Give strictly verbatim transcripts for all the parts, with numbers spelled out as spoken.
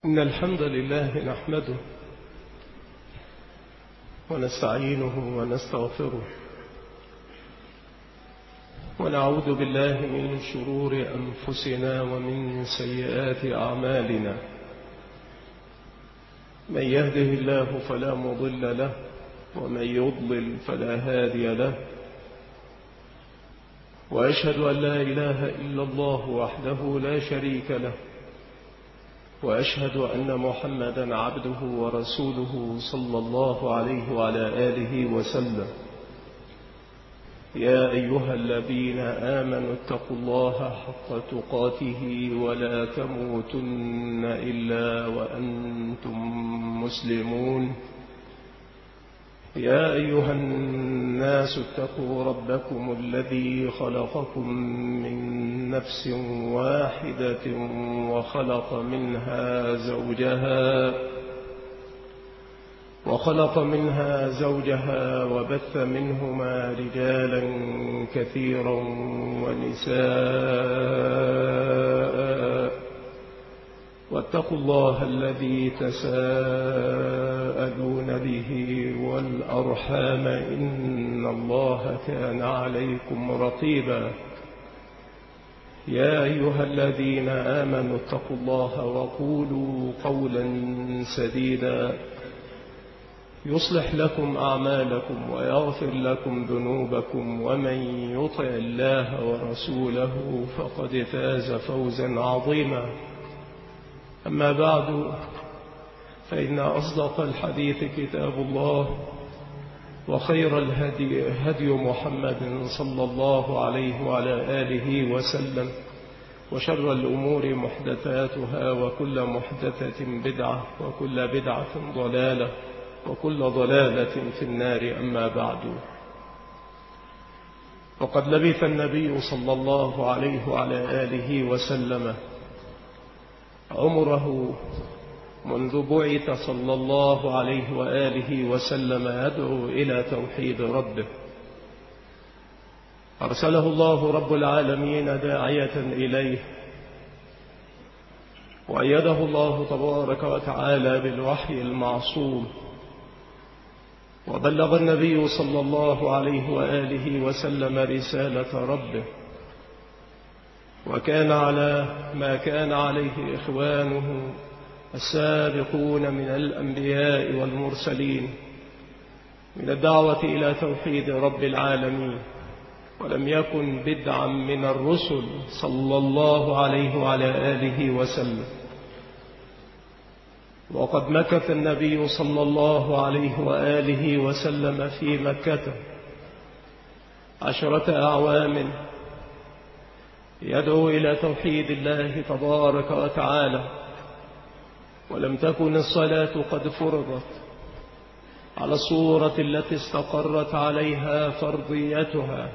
إن الحمد لله نحمده ونستعينه ونستغفره ونعوذ بالله من شرور أنفسنا ومن سيئات أعمالنا. من يهده الله فلا مضل له ومن يضلل فلا هادي له، وأشهد أن لا إله إلا الله وحده لا شريك له، وأشهد أن محمدا عبده ورسوله صلى الله عليه وعلى آله وسلم. يا أيها الذين آمنوا اتقوا الله حق تقاته ولا تموتن إلا وأنتم مسلمون. يا أيها الناس اتقوا ربكم الذي خلقكم من نفس واحدة وخلق منها زوجها وخلق منها زوجها وبث منهما رجالا كثيرا ونساء، واتقوا الله الذي تساءلون به والأرحام إن الله كان عليكم رقيبا. يا أيها الذين آمنوا اتقوا الله وقولوا قولا سديدا يصلح لكم أعمالكم ويغفر لكم ذنوبكم، ومن يطع الله ورسوله فقد فاز فوزا عظيما. أما بعد، فإن أصدق الحديث كتاب الله، وخير الهدي هدي محمد صلى الله عليه وعلى آله وسلم، وشر الأمور محدثاتها، وكل محدثة بدعة، وكل بدعة ضلالة، وكل ضلالة في النار. أما بعد، وقد لبث النبي صلى الله عليه وعلى آله وسلم عمره منذ بعث صلى الله عليه وآله وسلم يدعو إلى توحيد ربه. أرسله الله رب العالمين داعية إليه، وأيده الله تبارك وتعالى بالوحي المعصوم، وبلغ النبي صلى الله عليه وآله وسلم رسالة ربه، وكان على ما كان عليه إخوانه السابقون من الأنبياء والمرسلين من الدعوة إلى توحيد رب العالمين، ولم يكن بدعا من الرسل صلى الله عليه وعلى آله وسلم. وقد مكث النبي صلى الله عليه وآله وسلم في مكة عشرة أعوام يدعو إلى توحيد الله تبارك وتعالى، ولم تكن الصلاة قد فرضت على الصورة التي استقرت عليها فرضيتها،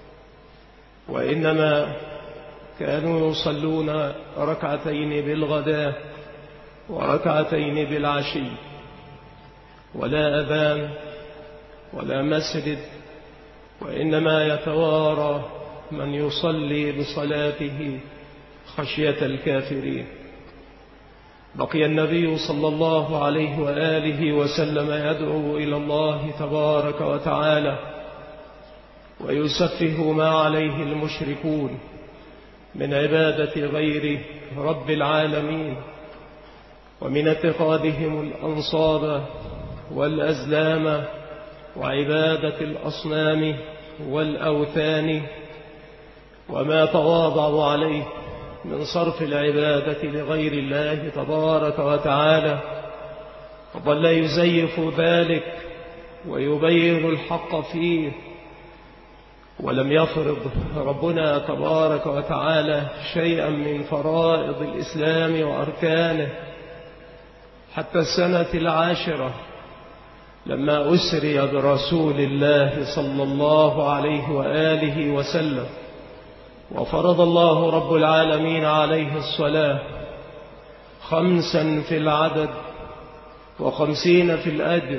وإنما كانوا يصلون ركعتين بالغداء وركعتين بالعشي، ولا أذان ولا مسجد، وإنما يتوارى من يصلي بصلاته خشية الكافرين. بقي النبي صلى الله عليه وآله وسلم يدعو إلى الله تبارك وتعالى ويسفه ما عليه المشركون من عبادة غير رب العالمين، ومن اتخاذهم الأنصاب والأزلام وعبادة الأصنام والأوثان، وما تواضعوا عليه من صرف العبادة لغير الله تبارك وتعالى. وظل يزيف ذلك ويبين الحق فيه، ولم يفرض ربنا تبارك وتعالى شيئا من فرائض الإسلام وأركانه حتى السنة العاشرة، لما أسري برسول الله صلى الله عليه وآله وسلم، وفرض الله رب العالمين عليه الصلاة خمسا في العدد وخمسين في الأجر.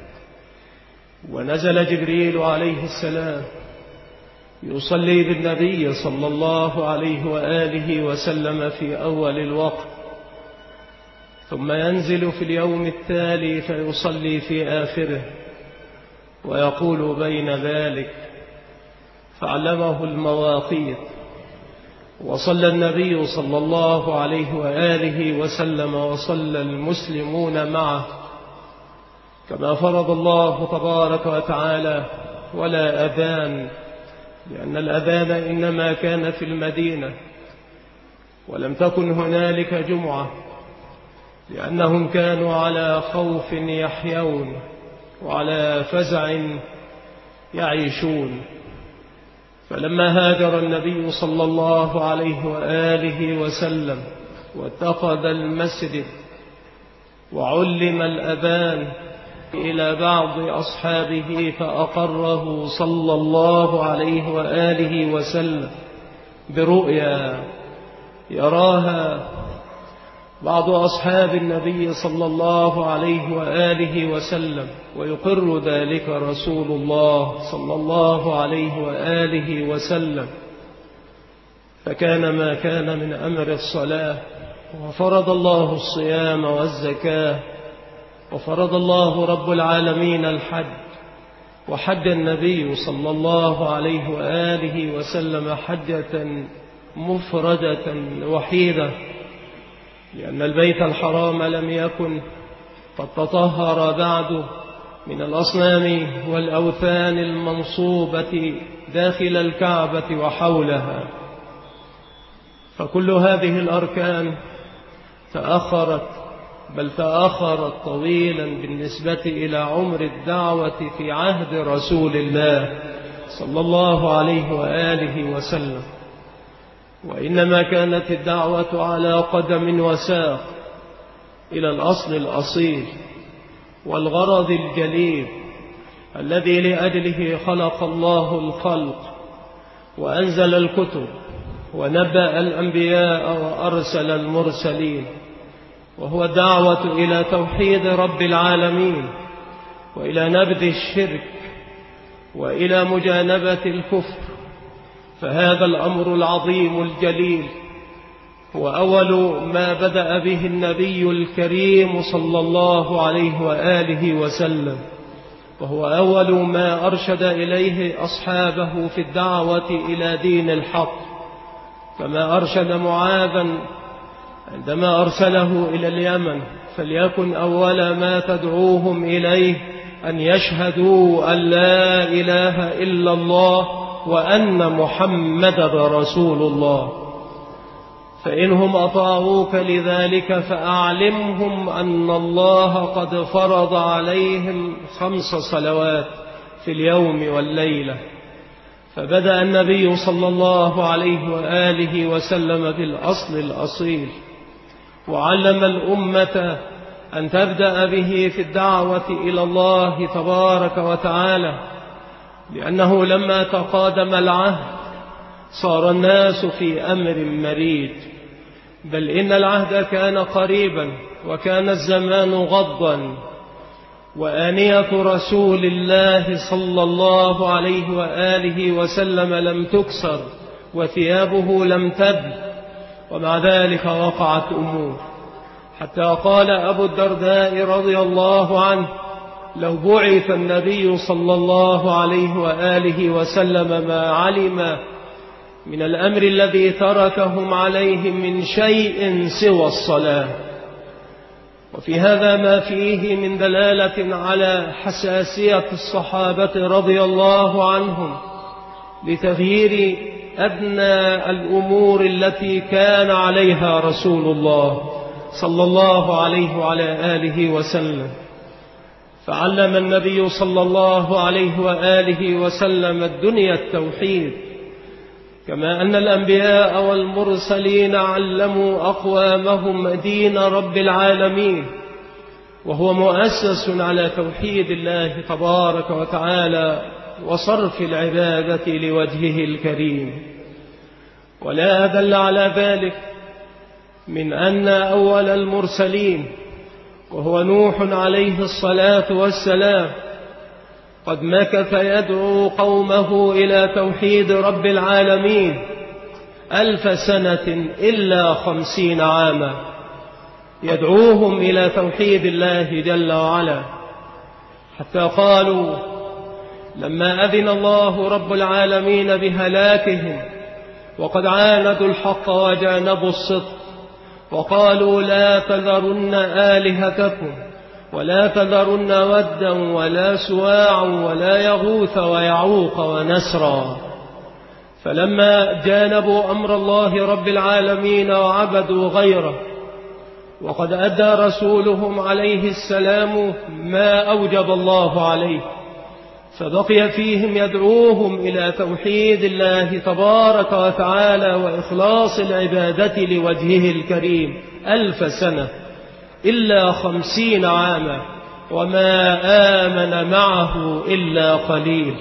ونزل جبريل عليه السلام يصلي بالنبي صلى الله عليه وآله وسلم في أول الوقت، ثم ينزل في اليوم التالي فيصلي في آخره ويقول بين ذلك. فعلمه المواقيت، وصلى النبي صلى الله عليه وآله وسلم وصلى المسلمون معه كما فرض الله تبارك وتعالى، ولا أذان، لأن الأذان إنما كان في المدينة ولم تكن هنالك جمعة، لأنهم كانوا على خوف يحيون وعلى فزع يعيشون. فلما هاجر النبي صلى الله عليه وآله وسلم واتخذ المسجد وعلم الأذان إلى بعض أصحابه فأقره صلى الله عليه وآله وسلم برؤيا يراها بعض أصحاب النبي صلى الله عليه وآله وسلم، ويقر ذلك رسول الله صلى الله عليه وآله وسلم. فكان ما كان من أمر الصلاة، وفرض الله الصيام والزكاة، وفرض الله رب العالمين الحج، وحج النبي صلى الله عليه وآله وسلم حجة مفردة وحيدة، لأن البيت الحرام لم يكن قد تطهر بعد من الأصنام والأوثان المنصوبة داخل الكعبة وحولها. فكل هذه الأركان تأخرت، بل تأخرت طويلا بالنسبة إلى عمر الدعوة في عهد رسول الله صلى الله عليه وآله وسلم. وإنما كانت الدعوة على قدم وساق إلى الأصل الأصيل والغرض الجليل الذي لأجله خلق الله الخلق وأنزل الكتب ونبأ الأنبياء وأرسل المرسلين، وهو الدعوة إلى توحيد رب العالمين وإلى نبذ الشرك وإلى مجانبة الكفر. فهذا الأمر العظيم الجليل هو أول ما بدأ به النبي الكريم صلى الله عليه وآله وسلم، وهو أول ما أرشد إليه أصحابه في الدعوة إلى دين الحق، كما أرشد معاذا عندما أرسله إلى اليمن: فليكن أول ما تدعوهم إليه أن يشهدوا أن لا إله إلا الله وأن محمد رسول الله، فإنهم أطاعوك لذلك فأعلمهم أن الله قد فرض عليهم خمس صلوات في اليوم والليلة. فبدأ النبي صلى الله عليه وآله وسلم بالأصل الأصيل، وعلم الأمة أن تبدأ به في الدعوة إلى الله تبارك وتعالى، لأنه لما تقادم العهد صار الناس في أمر مريج، بل إن العهد كان قريبا وكان الزمان غضا، وآنية رسول الله صلى الله عليه وآله وسلم لم تكسر وثيابه لم تبل، ومع ذلك وقعت أمور، حتى قال أبو الدرداء رضي الله عنه: لو بعث النبي صلى الله عليه وآله وسلم ما علم من الأمر الذي تركهم عليه من شيء سوى الصلاة. وفي هذا ما فيه من دلالة على حساسية الصحابة رضي الله عنهم لتغيير أدنى الأمور التي كان عليها رسول الله صلى الله عليه وعلى آله وسلم. فعلم النبي صلى الله عليه وآله وسلم الدنيا التوحيد، كما أن الأنبياء والمرسلين علموا أقوامهم دين رب العالمين، وهو مؤسس على توحيد الله تبارك وتعالى وصرف العبادة لوجهه الكريم. ولا أدل على ذلك من أن أول المرسلين وهو نوح عليه الصلاة والسلام قد مكث يدعو قومه إلى توحيد رب العالمين ألف سنة إلا خمسين عاما، يدعوهم إلى توحيد الله جل وعلا، حتى قالوا لما أذن الله رب العالمين بهلاكهم وقد عاندوا الحق وجانبوا الصدق وقالوا لا تذرن آلهتكم ولا تذرن ودا ولا سواعا ولا يغوث ويعوق ونسرا، فلما جانبوا أمر الله رب العالمين وعبدوا غيره وقد أدى رسولهم عليه السلام ما أوجب الله عليه، فبقي فيهم يدعوهم إلى توحيد الله تبارك وتعالى وإخلاص العبادة لوجهه الكريم ألف سنة إلا خمسين عاما، وما آمن معه إلا قليل.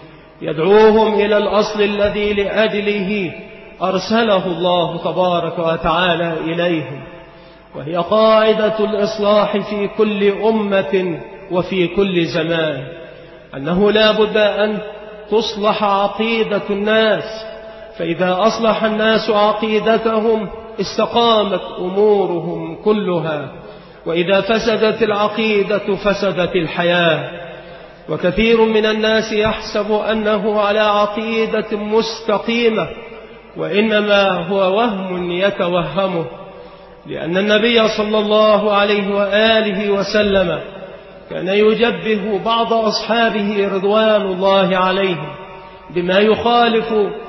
يدعوهم إلى الأصل الذي لأجله أرسله الله تبارك وتعالى إليهم، وهي قاعدة الإصلاح في كل أمة وفي كل زمان، أنه لا بد أن تصلح عقيدة الناس، فإذا أصلح الناس عقيدتهم استقامت أمورهم كلها، وإذا فسدت العقيدة فسدت الحياة. وكثير من الناس يحسب أنه على عقيدة مستقيمة، وإنما هو وهم يتوهمه، لأن النبي صلى الله عليه وآله وسلم كان يجبه بعض أصحابه رضوان الله عليهم بما يخالف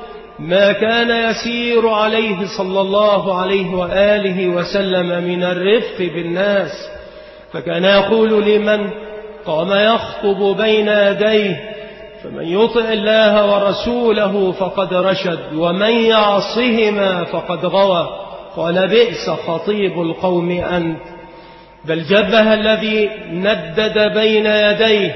ما كان يسير عليه صلى الله عليه وآله وسلم من الرفق بالناس، فكان يقول لمن قام يخطب بين يديه فمن يطع الله ورسوله فقد رشد ومن يعصهما فقد غوى، قال بئس خطيب القوم أنت. بل جبه الذي ندد بين يديه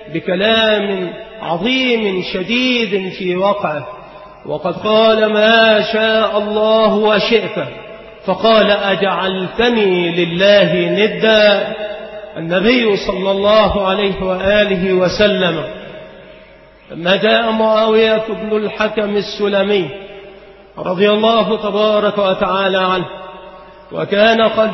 بكلام عظيم شديد في وقعه، وقد قال ما شاء الله وشئت، فقال أجعلتني لله ندا. النبي صلى الله عليه وآله وسلم لما جاء معاوية بن الحكم السلمي رضي الله تبارك وتعالى عنه، وكان قد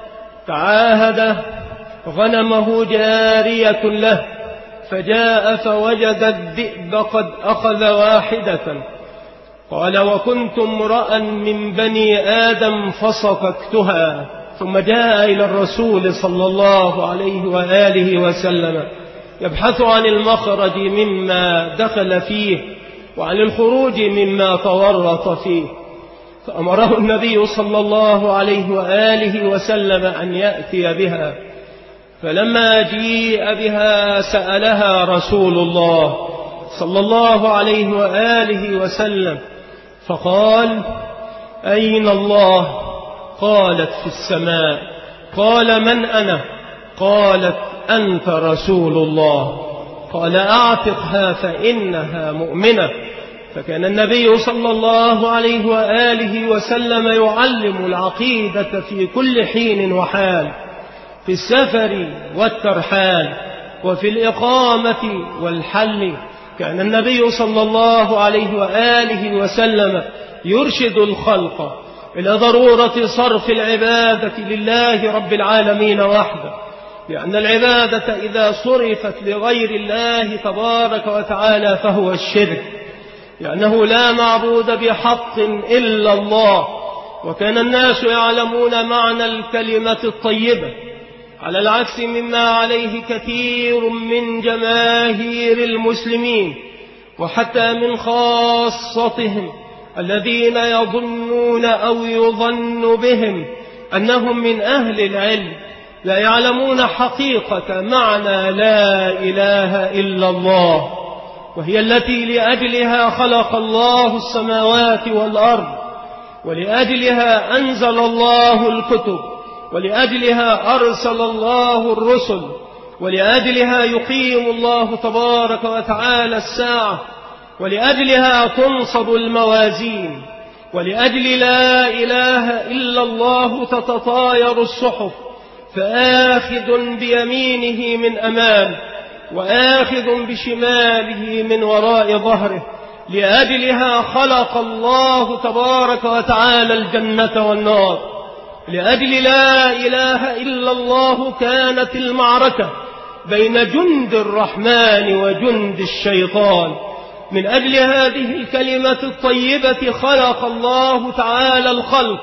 تعاهد غنمه جارية له، فجاء فوجد الذئب قد أخذ واحدة، قال وكنت امرأ من بني آدم فصفكتها، ثم جاء إلى الرسول صلى الله عليه وآله وسلم يبحث عن المخرج مما دخل فيه وعن الخروج مما تورط فيه، فأمره النبي صلى الله عليه وآله وسلم أن يأتي بها. فلما جيء بها سألها رسول الله صلى الله عليه وآله وسلم فقال أين الله؟ قالت في السماء. قال من أنا؟ قالت أنت رسول الله. قال أعتقها فإنها مؤمنة. فكان النبي صلى الله عليه وآله وسلم يعلم العقيدة في كل حين وحال، في السفر والترحال وفي الإقامة والحل. كان النبي صلى الله عليه وآله وسلم يرشد الخلق إلى ضرورة صرف العبادة لله رب العالمين وحده، لأن العبادة إذا صرفت لغير الله تبارك وتعالى فهو الشرك، لأنه لا معبود بحق إلا الله. وكان الناس يعلمون معنى الكلمة الطيبة على العكس مما عليه كثير من جماهير المسلمين وحتى من خاصتهم الذين يظنون أو يظن بهم أنهم من أهل العلم، لا يعلمون حقيقة معنى لا إله إلا الله، وهي التي لأجلها خلق الله السماوات والأرض، ولأجلها أنزل الله الكتب، ولأجلها أرسل الله الرسل، ولأجلها يقيم الله تبارك وتعالى الساعة، ولأجلها تنصب الموازين، ولأجل لا إله إلا الله تتطاير الصحف، فآخذ بيمينه من أمام وآخذ بشماله من وراء ظهره. لأجلها خلق الله تبارك وتعالى الجنة والنار، لأجل لا إله إلا الله كانت المعركة بين جند الرحمن وجند الشيطان. من أجل هذه الكلمة الطيبة خلق الله تعالى الخلق،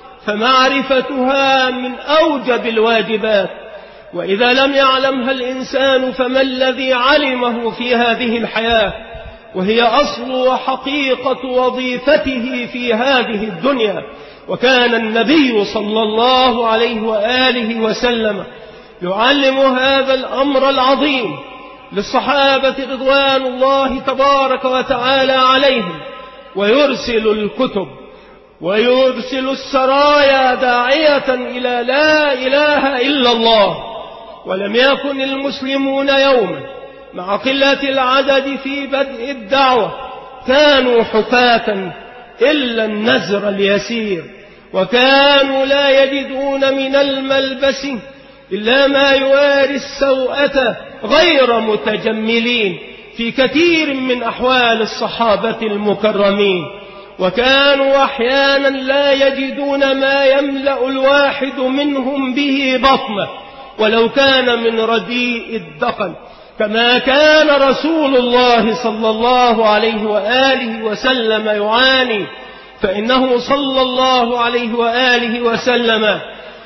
فمعرفتها من أوجب الواجبات، وإذا لم يعلمها الإنسان فما الذي علمه في هذه الحياة، وهي أصل وحقيقة وظيفته في هذه الدنيا. وكان النبي صلى الله عليه وآله وسلم يعلم هذا الأمر العظيم للصحابة رضوان الله تبارك وتعالى عليهم، ويرسل الكتب ويرسل السرايا داعية إلى لا إله إلا الله. ولم يكن المسلمون يوما مع قلة العدد في بدء الدعوة كانوا حفاة إلا النزر اليسير، وكانوا لا يجدون من الملبس إلا ما يواري السوءة غير متجملين في كثير من أحوال الصحابة المكرمين. وكانوا أحيانا لا يجدون ما يملأ الواحد منهم به بطنه ولو كان من رديء الدقن، كما كان رسول الله صلى الله عليه وآله وسلم يعاني. فإنه صلى الله عليه وآله وسلم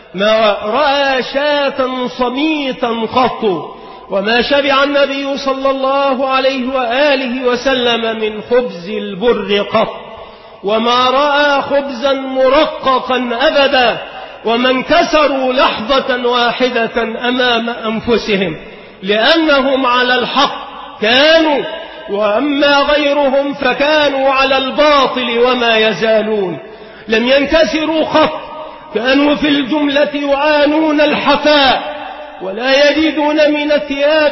ما رأى شاة صميتا قط، وما شبع النبي صلى الله عليه وآله وسلم من خبز البر قط، وما رأى خبزا مرققا أبدا، وما انكسروا لحظة واحدة أمام أنفسهم، لأنهم على الحق كانوا، وأما غيرهم فكانوا على الباطل وما يزالون. لم ينكسروا خط، كانوا في الجملة يعانون الحفاء، ولا يجدون من الثياب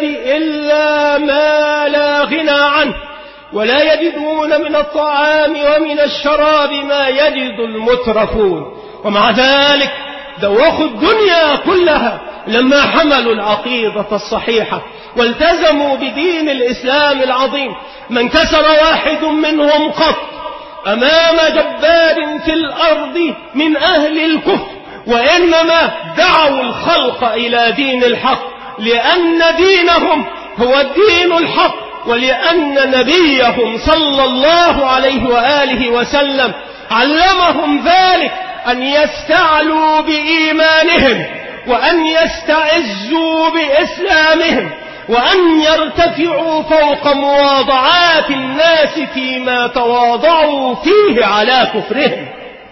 إلا ما لا غنى عنه، ولا يجدون من الطعام ومن الشراب ما يجد المترفون. ومع ذلك دوخوا الدنيا كلها لما حملوا العقيدة الصحيحة والتزموا بدين الإسلام العظيم. ما انكسر واحد منهم قط أمام جبار في الأرض من أهل الكفر، وإنما دعوا الخلق إلى دين الحق، لأن دينهم هو الدين الحق، ولأن نبيهم صلى الله عليه وآله وسلم علمهم ذلك، أن يستعلوا بإيمانهم، وأن يستعزوا بإسلامهم، وأن يرتفعوا فوق مواضعات الناس فيما تواضعوا فيه على كفرهم.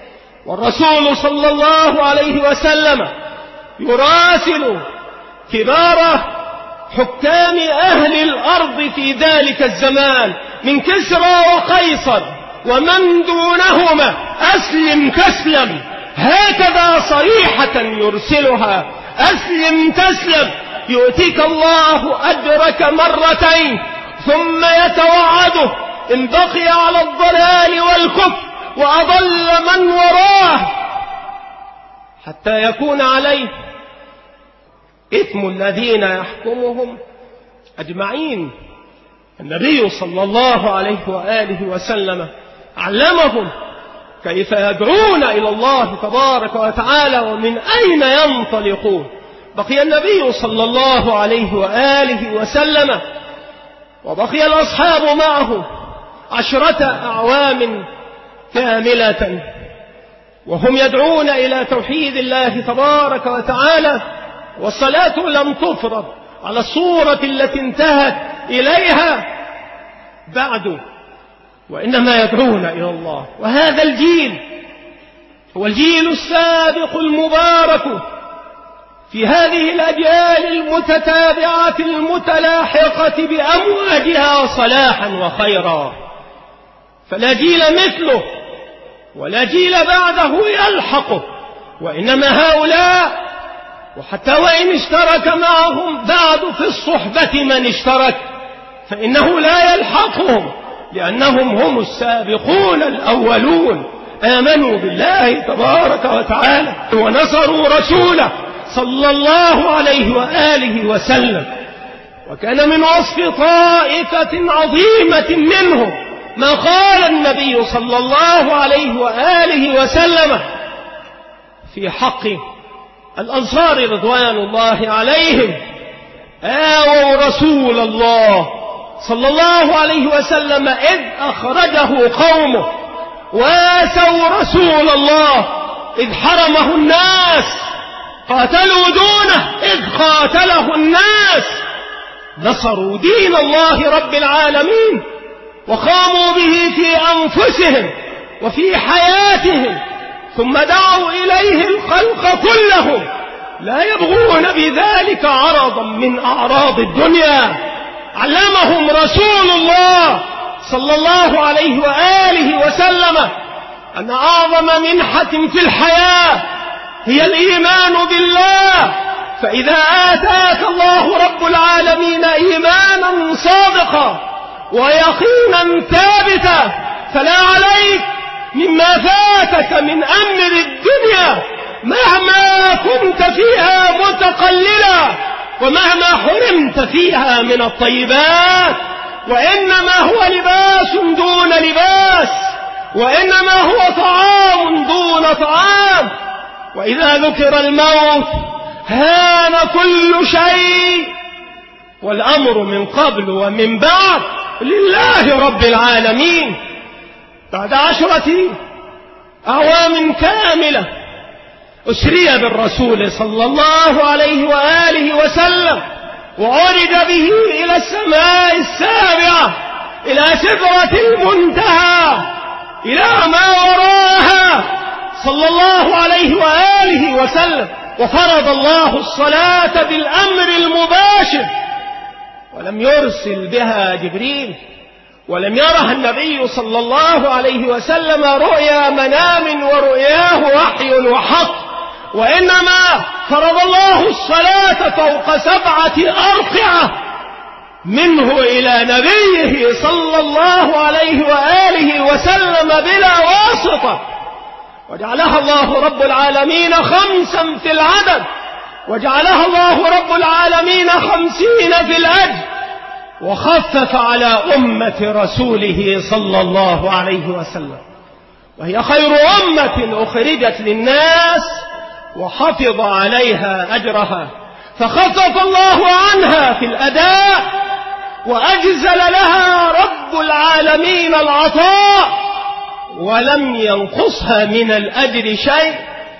والرسول صلى الله عليه وسلم يراسل كبار حكام أهل الأرض في ذلك الزمان من كسرى وقيصر ومن دونهما، أسلم تسلم، هكذا صريحة يرسلها، أسلم تسلم، يؤتيك الله أجرك مرتين، ثم يتوعده إن بقي على الضلال والكفر وأضل من وراه حتى يكون عليه إثم الذين يحكمهم أجمعين. النبي صلى الله عليه وآله وسلم علمهم كيف يدعون إلى الله تبارك وتعالى ومن أين ينطلقون. بقي النبي صلى الله عليه وآله وسلم وبقي الأصحاب معه عشرة أعوام كاملة، وهم يدعون إلى توحيد الله تبارك وتعالى، والصلاة لم تفرض على الصورة التي انتهت إليها بعد، وإنما يدعون إلى الله. وهذا الجيل هو الجيل السابق المبارك في هذه الأجيال المتتابعة المتلاحقة بأمواجها صلاحا وخيرا، فلا جيل مثله ولا جيل بعده يلحقه، وإنما هؤلاء، وحتى وإن اشترك معهم بعد في الصحبة من اشترك، فإنه لا يلحقهم، لأنهم هم السابقون الأولون، آمنوا بالله تبارك وتعالى ونصروا رسوله صلى الله عليه وآله وسلم. وكان من وصف طائفة عظيمة منهم ما قال النبي صلى الله عليه وآله وسلم في حق الأنصار رضوان الله عليهم آووا رسول الله صلى الله عليه وسلم إذ أخرجه قومه، واسوا رسول الله إذ حرمه الناس، قاتلوا دونه إذ قاتله الناس، نصروا دين الله رب العالمين وقاموا به في أنفسهم وفي حياتهم، ثم دعوا إليه الخلق كلهم لا يبغون بذلك عرضا من أعراض الدنيا. علمهم رسول الله صلى الله عليه وآله وسلم أن أعظم منحة في الحياة هي الإيمان بالله، فإذا آتاك الله رب العالمين إيمانا صادقا ويقينا ثابتا فلا عليك مما فاتك من أمر الدنيا مهما كنت فيها متقللا ومهما حرمت فيها من الطيبات، وإنما هو لباس دون لباس، وإنما هو طعام دون طعام. وإذا ذكر الموت هان كل شيء، والأمر من قبل ومن بعد لله رب العالمين. بعد عشرة أعوام كاملة أسري بالرسول صلى الله عليه وآله وسلم وعرج به إلى السماء السابعة، إلى سدرة المنتهى، إلى ما وراها صلى الله عليه وآله وسلم، وفرض الله الصلاة بالأمر المباشر، ولم يرسل بها جبريل، ولم يرها النبي صلى الله عليه وسلم رؤيا منام ورؤياه وحي وحق، وإنما فرض الله الصلاة فوق سبعة أرقعة منه إلى نبيه صلى الله عليه وآله وسلم بلا واسطة، وجعلها الله رب العالمين خمسا في العدد، وجعلها الله رب العالمين خمسين في الأجر، وخفف على أمة رسوله صلى الله عليه وسلم، وهي خير أمة أخرجت للناس، وحفظ عليها أجرها، فخفف الله عنها في الأداء، وأجزل لها رب العالمين العطاء، ولم ينقصها من الأجر شيء،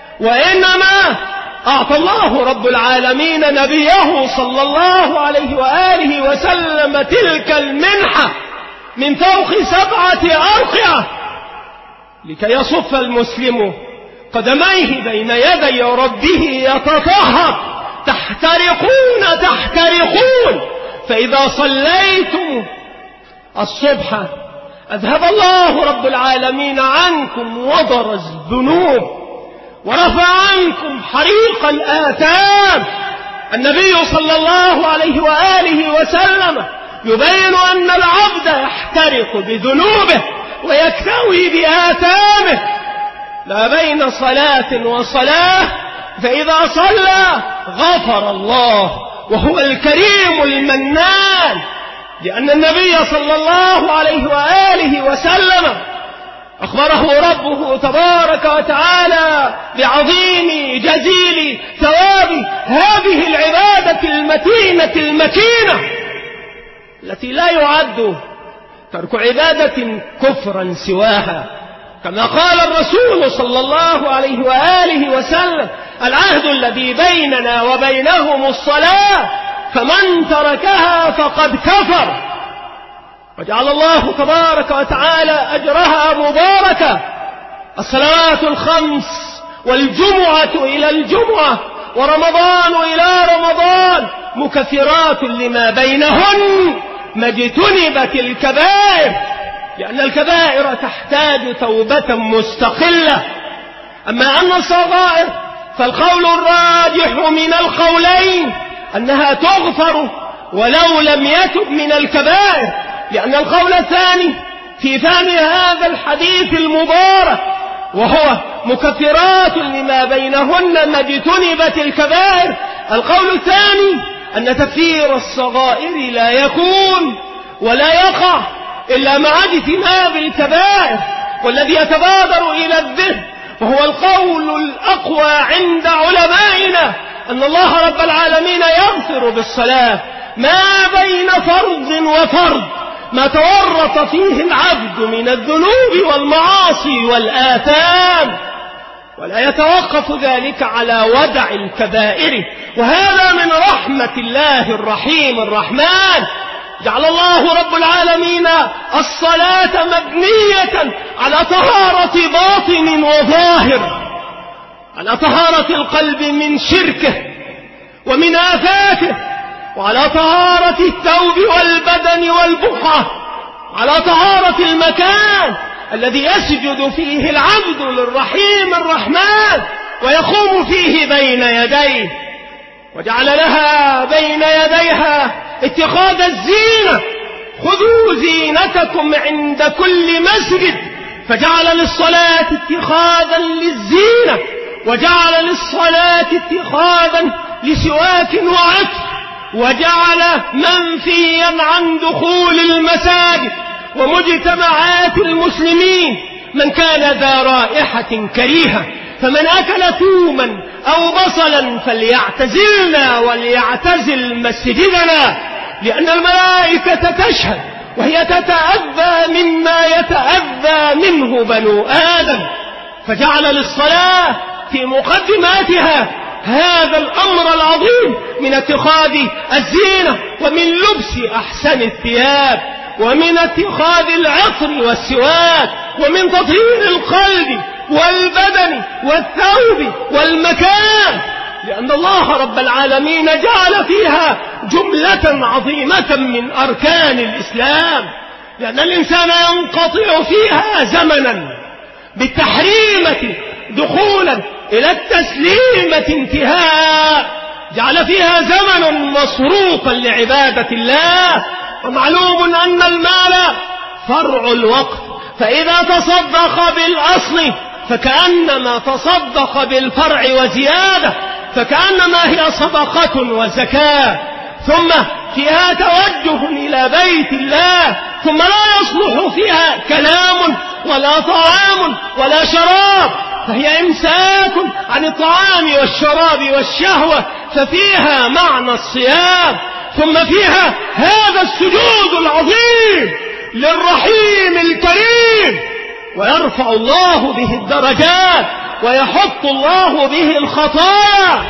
وإنما أعطى الله رب العالمين نبيه صلى الله عليه وآله وسلم تلك المنحة من فوق سبعة أرقعة لكي يصف المسلم قدميه بين يدي ربه يتطهر. تحترقون تحترقون، فإذا صليتم الصبح أذهب الله رب العالمين عنكم وضر الذنوب ورفع عنكم حريق الآثام. النبي صلى الله عليه وآله وسلم يبين أن العبد يحترق بذنوبه ويكتوي بآثامه، لا بين صلاة وصلاة، فإذا صلى غفر الله وهو الكريم المنان، لأن النبي صلى الله عليه وآله وسلم أخبره ربه تبارك وتعالى بعظيم جزيل ثواب هذه العبادة المتينة المكينة التي لا يعد ترك عبادة كفرا سواها، كما قال الرسول صلى الله عليه وآله وسلم: العهد الذي بيننا وبينهم الصلاة، فمن تركها فقد كفر. وجعل الله تبارك وتعالى أجرها مباركة. الصلاة الخمس والجمعة إلى الجمعة ورمضان إلى رمضان مكفرات لما بينهن ما اجتنبت الكبائر، لأن الكبائر تحتاج توبة مستقلة. أما أن الصغائر فالقول الراجح من القولين أنها تغفر ولو لم يتب من الكبائر، لأن القول الثاني في فهم هذا الحديث المبارك وهو مكفرات لما بينهن ما اجتنبت الكبائر، القول الثاني أن تكفير الصغائر لا يكون ولا يقع إلا مع اجتناب الكبائر. والذي يتبادر إلى الذهن وهو القول الأقوى عند علمائنا أن الله رب العالمين يغفر بالصلاة ما بين فرض وفرض ما تورط فيه العبد من الذنوب والمعاصي والآثام، ولا يتوقف ذلك على ودع الكبائر. وهذا من رحمة الله الرحيم الرحمن. جعل الله رب العالمين الصلاة مبنية على طهارة باطن وظاهر، على طهارة القلب من شركه ومن آفاته، وعلى طهارة الثوب والبدن والبقعة، على طهارة المكان الذي يسجد فيه العبد للرحيم الرحمن ويقوم فيه بين يديه. وجعل لها بين يديها اتخاذ الزينة، خذوا زينتكم عند كل مسجد، فجعل للصلاة اتخاذا للزينة، وجعل للصلاة اتخاذا لسواك وعطر، وجعل منفيا عن دخول المساجد ومجتمعات المسلمين من كان ذا رائحة كريهة، فمن أكل ثوما أو بصلا فليعتزلنا وليعتزل مسجدنا، لأن الملائكة تشهد وهي تتأذى مما يتأذى منه بنو آدم. فجعل للصلاة في مقدماتها هذا الأمر العظيم من اتخاذ الزينة، ومن لبس أحسن الثياب، ومن اتخاذ العطر والسواك، ومن تطهير القلب والبدن والثوب والمكان، لأن الله رب العالمين جعل فيها جملة عظيمة من أركان الإسلام، لأن الإنسان ينقطع فيها زمنا بالتحريمة دخولا إلى التسليمة انتهاء، جعل فيها زمنا مصروفا لعبادة الله. ومعلوم أن المال فرع الوقت، فإذا تصدق بالأصل فكأنما تصدق بالفرع وزيادة، فكأنما هي صدقة وزكاة. ثم فيها توجه إلى بيت الله، ثم لا يصلح فيها كلام ولا طعام ولا شراب، فهي إمساك عن الطعام والشراب والشهوة، ففيها معنى الصيام. ثم فيها هذا السجود العظيم للرحيم الكريم، ويرفع الله به الدرجات، ويحط الله به الخطايا،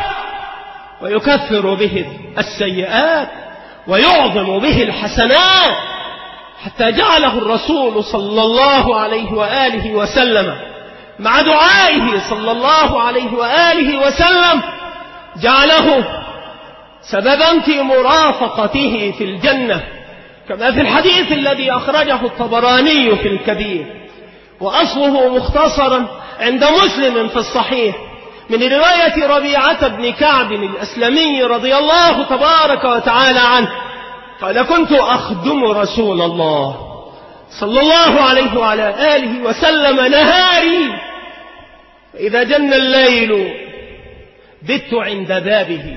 ويكفر به السيئات، ويعظم به الحسنات، حتى جعله الرسول صلى الله عليه وآله وسلم مع دعائه صلى الله عليه وآله وسلم جعله سببا في مرافقته في الجنة، كما في الحديث الذي أخرجه الطبراني في الكبير، وأصله مختصرا عند مسلم في الصحيح من رواية ربيعة بن كعب الأسلمي رضي الله تبارك وتعالى عنه قال: كنت أخدم رسول الله صلى الله عليه وعلى آله وسلم نهاري، فإذا جن الليل بت عند بابه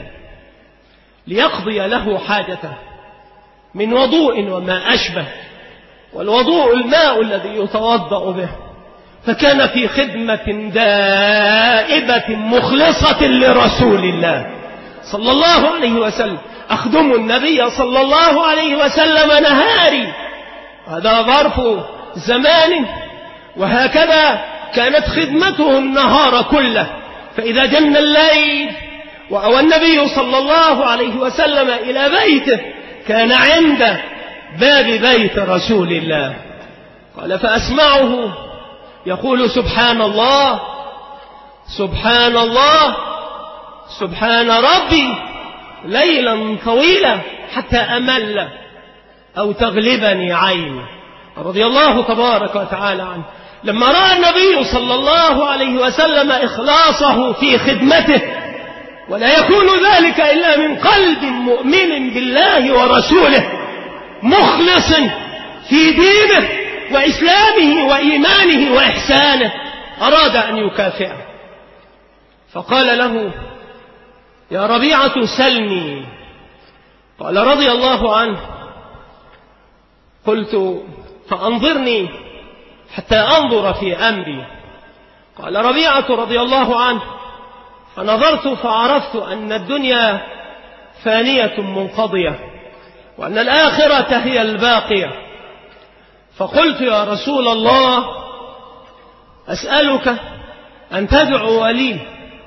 ليقضي له حاجته من وضوء وما أشبه، والوضوء الماء الذي يتوضأ به، فكان في خدمة دائبة مخلصة لرسول الله صلى الله عليه وسلم، أخدم النبي صلى الله عليه وسلم نهاري، هذا ظرف زمان، وهكذا كانت خدمته النهار كله. فإذا جن الليل وأوى النبي صلى الله عليه وسلم إلى بيته كان عند باب بيت رسول الله، قال: فأسمعه يقول: سبحان الله سبحان الله سبحان ربي، ليلا طويلا حتى أمل أو تغلبني عيني، رضي الله تبارك وتعالى عنه. لما رأى النبي صلى الله عليه وسلم إخلاصه في خدمته، ولا يكون ذلك إلا من قلب مؤمن بالله ورسوله مخلص في دينه وإسلامه وإيمانه وإحسانه، أراد أن يكافئه، فقال له: يا ربيعة سلني. قال رضي الله عنه: قلت: فأنظرني حتى أنظر في أمري. قال ربيعة رضي الله عنه: فنظرت فعرفت أن الدنيا فانية منقضية وأن الآخرة هي الباقية، فقلت: يا رسول الله، أسألك أن تدعو لي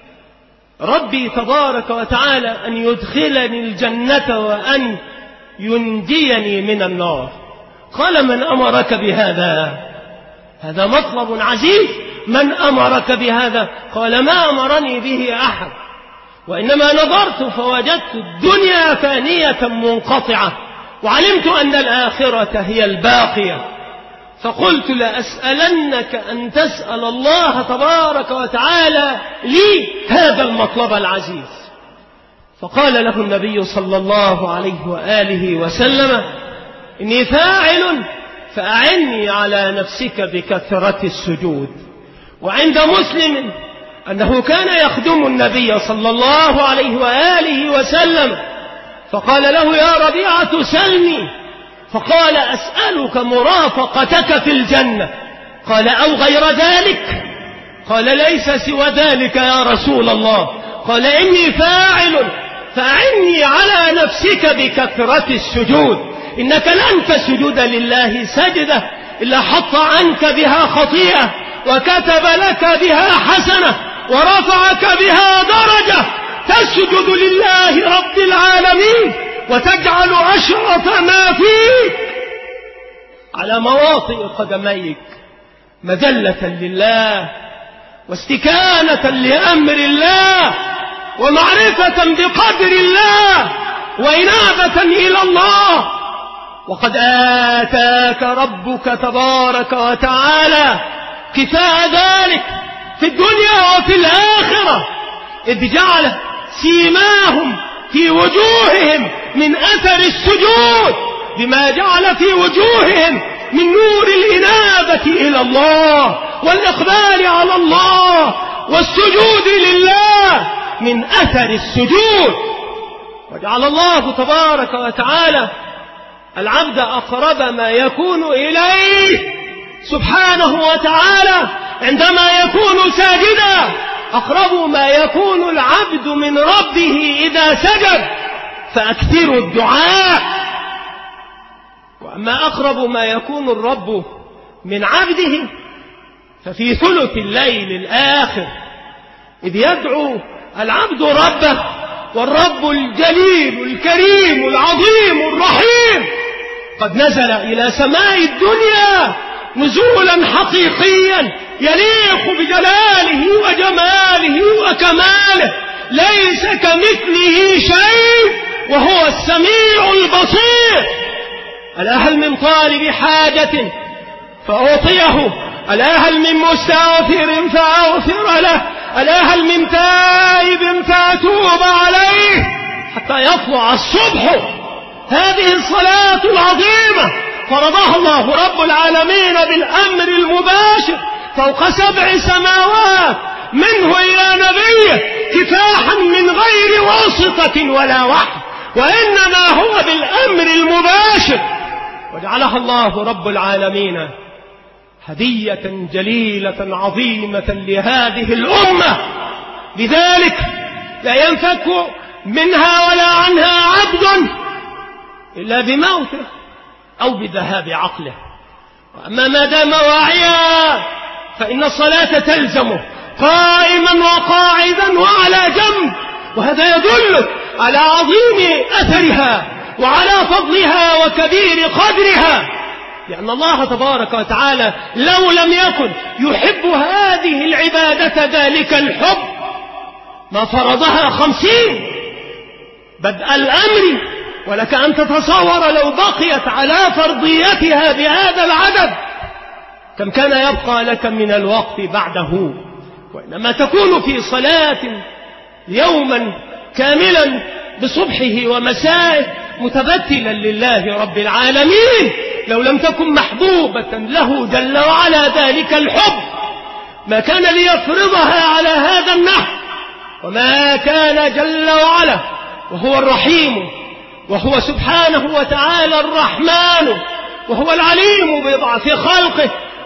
ربي تبارك وتعالى أن يدخلني الجنة وأن ينجيني من النار. قال: من أمرك بهذا؟ هذا مطلب عزيز، من أمرك بهذا؟ قال: ما أمرني به أحد، وإنما نظرت فوجدت الدنيا فانية منقطعة وعلمت أن الآخرة هي الباقية، فقلت: لأسألنك أن تسأل الله تبارك وتعالى لي هذا المطلب العزيز. فقال له النبي صلى الله عليه وآله وسلم: إني فاعل فأعني على نفسك بكثرة السجود. وعند مسلم أنه كان يخدم النبي صلى الله عليه وآله وسلم، فقال له: يا ربيعة سلني، فقال: أسألك مرافقتك في الجنة. قال: أو غير ذلك؟ قال: ليس سوى ذلك يا رسول الله. قال: إني فاعل فأعني على نفسك بكثرة السجود، إنك لن تسجد لله سجدة إلا حط عنك بها خطيئة وكتب لك بها حسنة ورفعك بها درجة، تسجد لله رب العالمين وتجعل أشرف ما فيك على مواطئ قدميك مذلة لله واستكانة لأمر الله ومعرفة بقدر الله وإنابة إلى الله. وقد آتاك ربك تبارك وتعالى كفاء ذلك في الدنيا وفي الآخرة، إذ جعل سيماهم في وجوههم من أثر السجود بما جعل في وجوههم من نور الإنابة إلى الله والإقبال على الله والسجود لله من أثر السجود. وجعل الله تبارك وتعالى العبد أقرب ما يكون إليه سبحانه وتعالى عندما يكون ساجدا، أقرب ما يكون العبد من ربه إذا سجد، فأكثروا الدعاء. وأما أقرب ما يكون الرب من عبده ففي ثلث الليل الآخر، إذ يدعو العبد ربه، والرب الجليل الكريم العظيم الرحيم قد نزل إلى سماء الدنيا نزولا حقيقيا يليق بجلاله وجماله وكماله، ليس كمثله شيء وهو السميع البصير. ألا هل من طالب حاجة فأعطيه؟ ألا هل من مستغفر فأغفر له؟ ألا هل من تائب فأتوب عليه حتى يطلع الصبح؟ هذه الصلاة العظيمة فرضها الله رب العالمين بالأمر المباشر فوق سبع سماوات منه إلى نبيه كفاحا من غير واسطة ولا وحي، وإنما هو بالأمر المباشر. وجعلها الله رب العالمين هدية جليلة عظيمة لهذه الأمة، لذلك لا ينفك منها ولا عنها عبد إلا بموته أو بذهاب عقله. وأما ما دام واعيا فإن الصلاة تلزمه قائما وقاعدا وعلى جنب، وهذا يدل على عظيم أثرها وعلى فضلها وكبير قدرها، لأن الله تبارك وتعالى لو لم يكن يحب هذه العبادة ذلك الحب ما فرضها خمسين بدء الأمر. ولك أن تتصور لو بقيت على فرضيتها بهذا العدد كم كان يبقى لك من الوقت بعده، وإنما تكون في صلاة يوما كاملا بصبحه ومسائه متبتلا لله رب العالمين. لو لم تكن محبوبة له جل وعلا ذلك الحب ما كان ليفرضها على هذا النحو، وما كان جل وعلا وهو الرحيم وهو سبحانه وتعالى الرحمن وهو العليم بضعف خلقه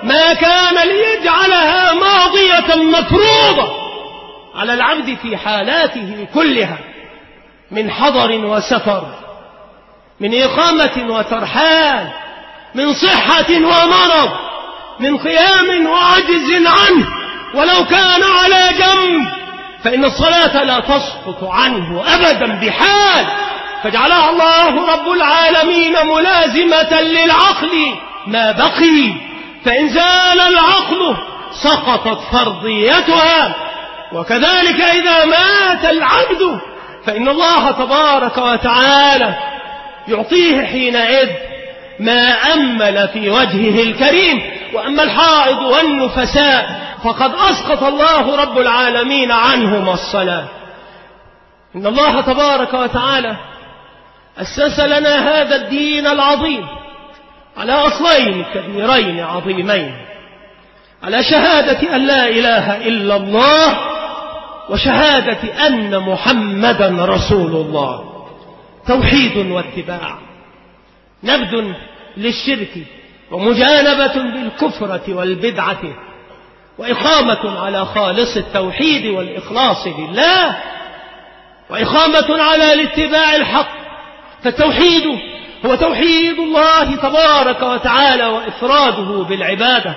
ما كان ليجعلها ماضية مفروضة على العبد في حالاته كلها، من حضر وسفر، من إقامة وترحال، من صحة ومرض، من قيام وعجز عنه، ولو كان على جنب فإن الصلاة لا تسقط عنه أبدا بحال، فجعلها الله رب العالمين ملازمة للعقل ما بقي، فإن زال العقل سقطت فرضيتها. وكذلك إذا مات العبد فإن الله تبارك وتعالى يعطيه حينئذ ما أمل في وجهه الكريم. وأما الحائض والنفساء فقد أسقط الله رب العالمين عنهم الصلاة. إن الله تبارك وتعالى أسس لنا هذا الدين العظيم على أصلين كبيرين عظيمين، على شهادة أن لا إله إلا الله وشهادة أن محمدا رسول الله، توحيد واتباع، نبذ للشرك ومجانبة بالكفرة والبدعة، وإقامة على خالص التوحيد والإخلاص لله، وإقامة على الاتباع الحق. فالتوحيد هو توحيد الله تبارك وتعالى وإفراده بالعبادة،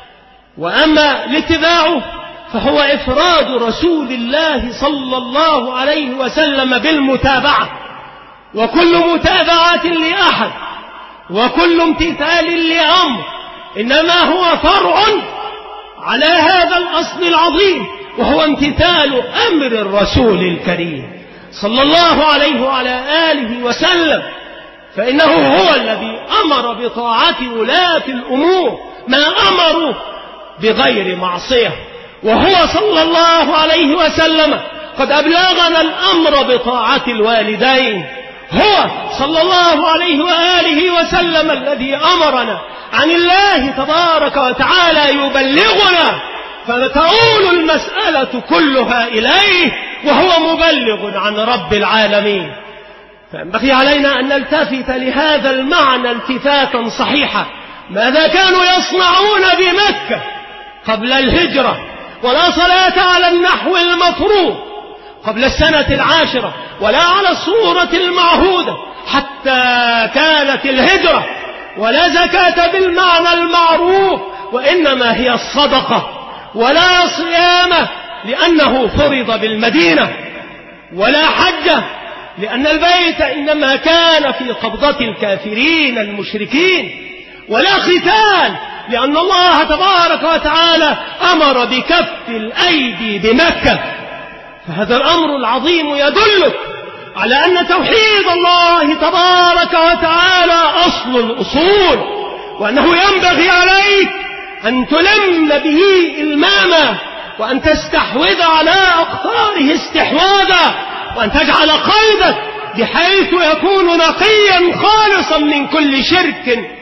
وأما الاتباع فهو إفراد رسول الله صلى الله عليه وسلم بالمتابعة. وكل متابعة لأحد وكل امتثال لأمر إنما هو فرع على هذا الأصل العظيم، وهو امتثال أمر الرسول الكريم صلى الله عليه وعلى آله وسلم، فإنه هو الذي أمر بطاعة ولاة الأمور ما أمروا بغير معصية، وهو صلى الله عليه وسلم قد أبلغنا الأمر بطاعة الوالدين. هو صلى الله عليه وآله وسلم الذي أمرنا عن الله تبارك وتعالى يبلغنا، فتؤول المسألة كلها إليه وهو مبلغ عن رب العالمين. فينبغي علينا أن نلتفت لهذا المعنى التفاتا صحيحا. ماذا كانوا يصنعون بمكة قبل الهجرة؟ ولا صلاة على النحو المفروض قبل السنة العاشرة، ولا على الصورة المعهودة حتى كانت الهجرة، ولا زكاة بالمعنى المعروف وإنما هي الصدقة، ولا صيام لأنه فرض بالمدينة، ولا حج لأن البيت إنما كان في قبضة الكافرين المشركين، ولا ختان لأن الله تبارك وتعالى أمر بكف الأيدي بمكة. فهذا الأمر العظيم يدلك على أن توحيد الله تبارك وتعالى أصل الأصول، وأنه ينبغي عليك أن تلم به إلماما، وأن تستحوذ على أقطاره استحواذا، وأن تجعل قلبك بحيث يكون نقيا خالصا من كل شرك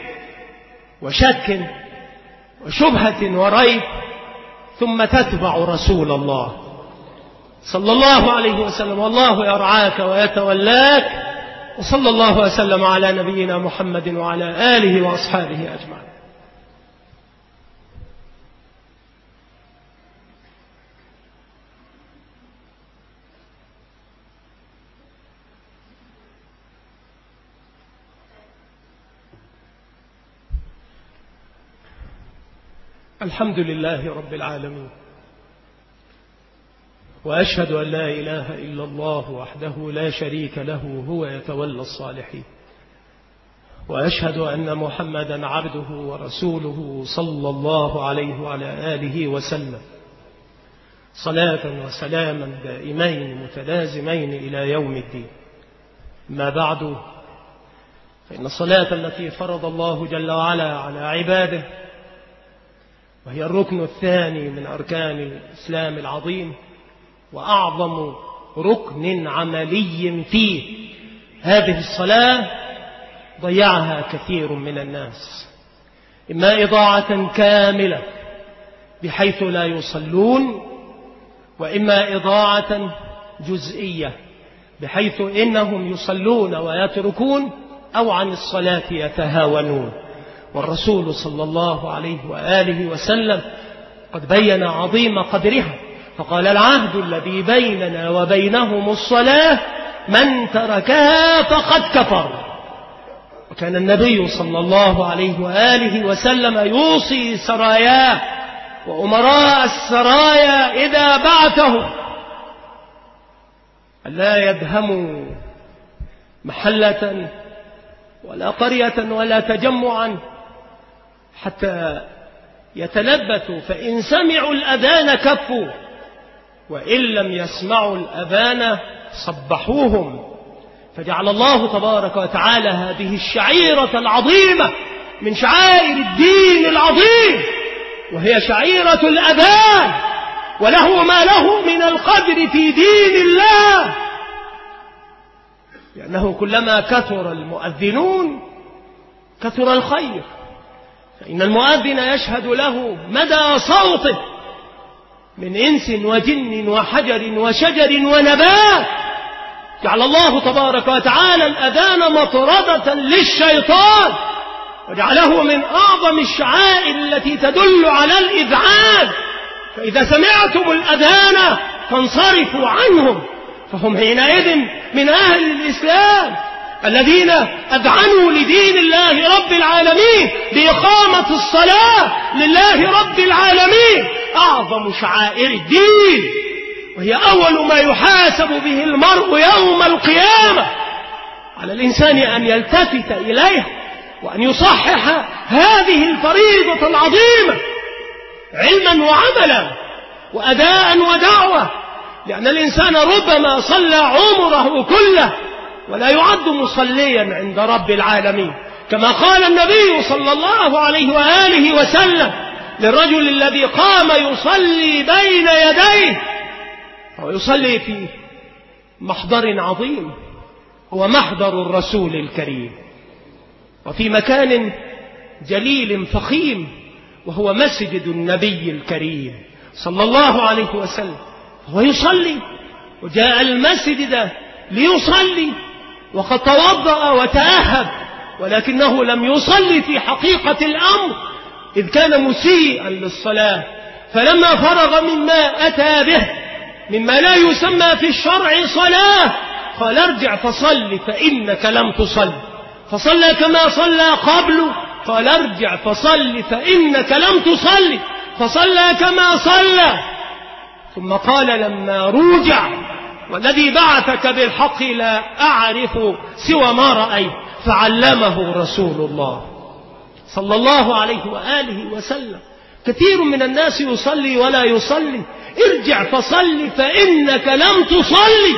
وشك وشبهة وريب، ثم تتبع رسول الله صلى الله عليه وسلم، والله يرعاك ويتولاك. وصلى الله وسلم على نبينا محمد وعلى آله وأصحابه أجمعين. الحمد لله رب العالمين، وأشهد أن لا إله إلا الله وحده لا شريك له هو يتولى الصالحين، وأشهد أن محمدا عبده ورسوله صلى الله عليه وعلى آله وسلم، صلاة وسلاما دائمين متلازمين إلى يوم الدين. ما بعد، فإن الصلاة التي فرض الله جل وعلا على عباده، وهي الركن الثاني من أركان الإسلام العظيم وأعظم ركن عملي فيه، هذه الصلاة ضيعها كثير من الناس، إما إضاعة كاملة بحيث لا يصلون، وإما إضاعة جزئية بحيث إنهم يصلون ويتركون، أو عن الصلاة يتهاونون. والرسول صلى الله عليه وآله وسلم قد بين عظيم قدرها، فقال: العهد الذي بيننا وبينهم الصلاة، من تركها فقد كفر. وكان النبي صلى الله عليه وآله وسلم يوصي سراياه وأمراء السرايا إذا بعثهم ألا يدهموا محلة ولا قرية ولا تجمعا حتى يتلبثوا، فإن سمعوا الأذان كفوا، وإن لم يسمعوا الأذان صبحوهم. فجعل الله تبارك وتعالى هذه الشعيرة العظيمة من شعائر الدين العظيم، وهي شعيرة الأذان، وله ما له من القدر في دين الله، لأنه كلما كثر المؤذنون كثر الخير، فإن المؤذن يشهد له مدى صوته من إنس وجن وحجر وشجر ونبات. جعل الله تبارك وتعالى الأذان مطردة للشيطان، وجعله من أعظم الشعائر التي تدل على الإذعان، فإذا سمعتم الأذان فانصرفوا عنهم، فهم حينئذ من أهل الإسلام الذين أذعنوا لدين الله رب العالمين بإقامة الصلاة لله رب العالمين، أعظم شعائر الدين، وهي أول ما يحاسب به المرء يوم القيامة. على الإنسان أن يلتفت إليها وأن يصحح هذه الفريضة العظيمة علما وعملا وأداء ودعوة، لأن الإنسان ربما صلى عمره كله ولا يعد مصليا عند رب العالمين، كما قال النبي صلى الله عليه وآله وسلم للرجل الذي قام يصلي بين يديه، هو يصلي في محضر عظيم هو محضر الرسول الكريم، وفي مكان جليل فخيم وهو مسجد النبي الكريم صلى الله عليه وسلم، هو يصلي وجاء المسجد ليصلي وقد توضأ وتأهب، ولكنه لم يصلي في حقيقة الأمر إذ كان مسيئا للصلاة، فلما فرغ مما أتى به مما لا يسمى في الشرع صلاة قال: ارجع فصل فإنك لم تصل، فصلى كما صلى قبل، قال: ارجع فصل فإنك لم تصل، فصلى كما صلى، ثم قال: لما رجع والذي بعثك بالحق لا أعرف سوى ما رأيت، فعلمه رسول الله صلى الله عليه وآله وسلم. كثير من الناس يصلي ولا يصلي، ارجع فصل فإنك لم تصلي،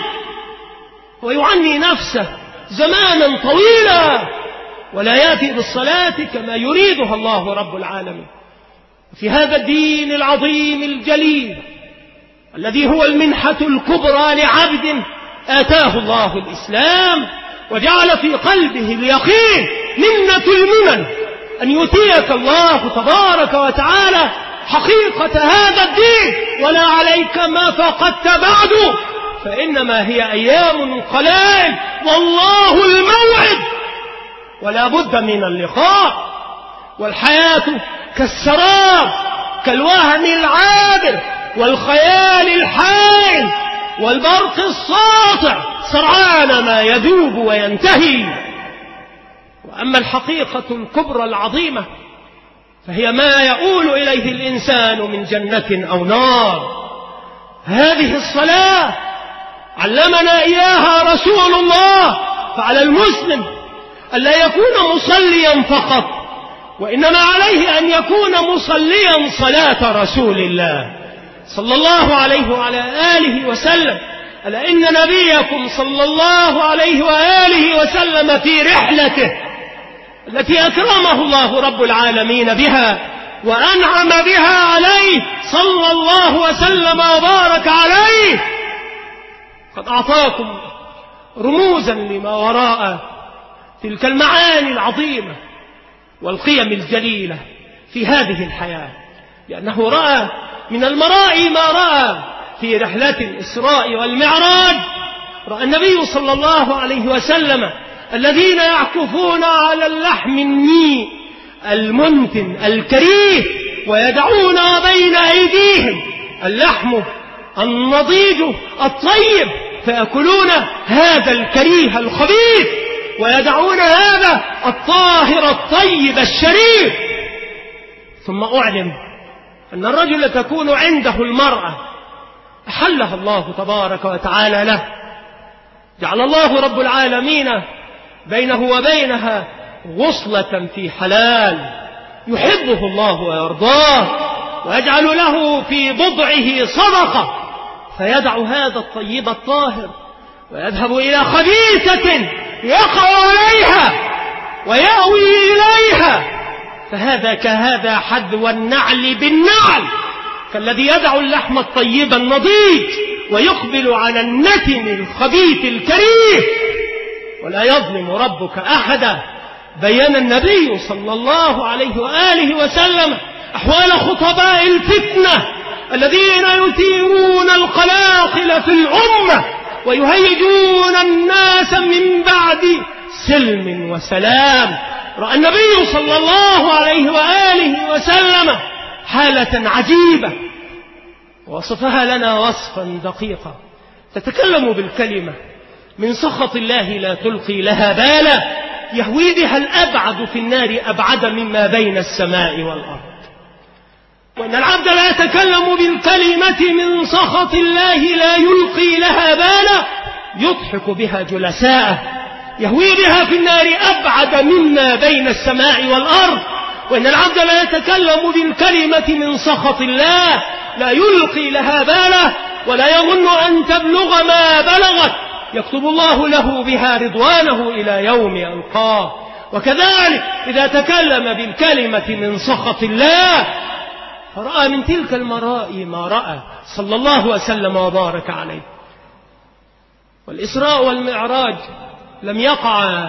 ويعني نفسه زمانا طويلا ولا يأتي بالصلاة كما يريدها الله رب العالمين. في هذا الدين العظيم الجليل الذي هو المنحة الكبرى لعبد آتاه الله الإسلام وجعل في قلبه اليقين، منة المنن أن يؤتيك الله تبارك وتعالى حقيقة هذا الدين، ولا عليك ما فقدت بعد، فإنما هي أيام قلائل والله الموعد، ولا بد من اللقاء، والحياة كالسراب كالوهم العابر والخيال الحائل والبرق الساطع، سرعان ما يذوب وينتهي. وأما الحقيقة الكبرى العظيمة فهي ما يؤول إليه الإنسان من جنة أو نار. هذه الصلاة علمنا إياها رسول الله، فعلى المسلم ألا يكون مصليا فقط، وإنما عليه أن يكون مصليا صلاة رسول الله صلى الله عليه وعلى آله وسلم. ألا إن نبيكم صلى الله عليه وآله وسلم في رحلته التي أكرمه الله رب العالمين بها وأنعم بها عليه صلى الله وسلم وبارك عليه، قد أعطاكم رموزا لما وراء تلك المعاني العظيمة والقيم الجليلة في هذه الحياة، لأنه رأى من المرائي ما رأى في رحلة الإسراء والمعراج. رأى النبي صلى الله عليه وسلم الذين يعكفون على اللحم النيء المنتن الكريه، ويدعون بين أيديهم اللحم النضيج الطيب فيأكلون هذا الكريه الخبيث، ويدعون هذا الطاهر الطيب الشريف. ثم أعلم أن الرجل تكون عنده المرأة أحلها الله تبارك وتعالى له، جعل الله رب العالمين بينه وبينها وصلة في حلال يحبه الله ويرضاه، ويجعل له في بضعه صدقة، فيدع هذا الطيب الطاهر ويذهب إلى خبيثة يقع عليها ويأوي إليها، فهذا كهذا حذو النعل بالنعل، كالذي يدع اللحم الطيب النضيج ويقبل على النتن الخبيث الكريه. ولا يظلم ربك أحدا. بيان النبي صلى الله عليه وآله وسلم أحوال خطباء الفتنة الذين يثيرون القلاقل في الأمة ويهيجون الناس من بعد سلم وسلام. رأى النبي صلى الله عليه وآله وسلم حالة عجيبة وصفها لنا وصفا دقيقا، تتكلم بالكلمة من سخط الله لا تلقي لها بالا، يهوي بها الأبعد في النار أبعد مما بين السماء والأرض. وإن العبد لا يتكلم بالكلمة من سخط الله لا يلقي لها بالا يضحك بها جلساءه، يهوي بها في النار أبعد مما بين السماء والأرض. وإن العبد لا يتكلم بالكلمة من سخط الله لا يلقي لها بالا ولا يظن أن تبلغ ما بلغت، يكتب الله له بها رضوانه إلى يوم يلقاه. وكذلك إذا تكلم بالكلمة من سخط الله فرأى من تلك المرائي ما رأى صلى الله وسلم وبارك عليه. والإسراء والمعراج لم يقع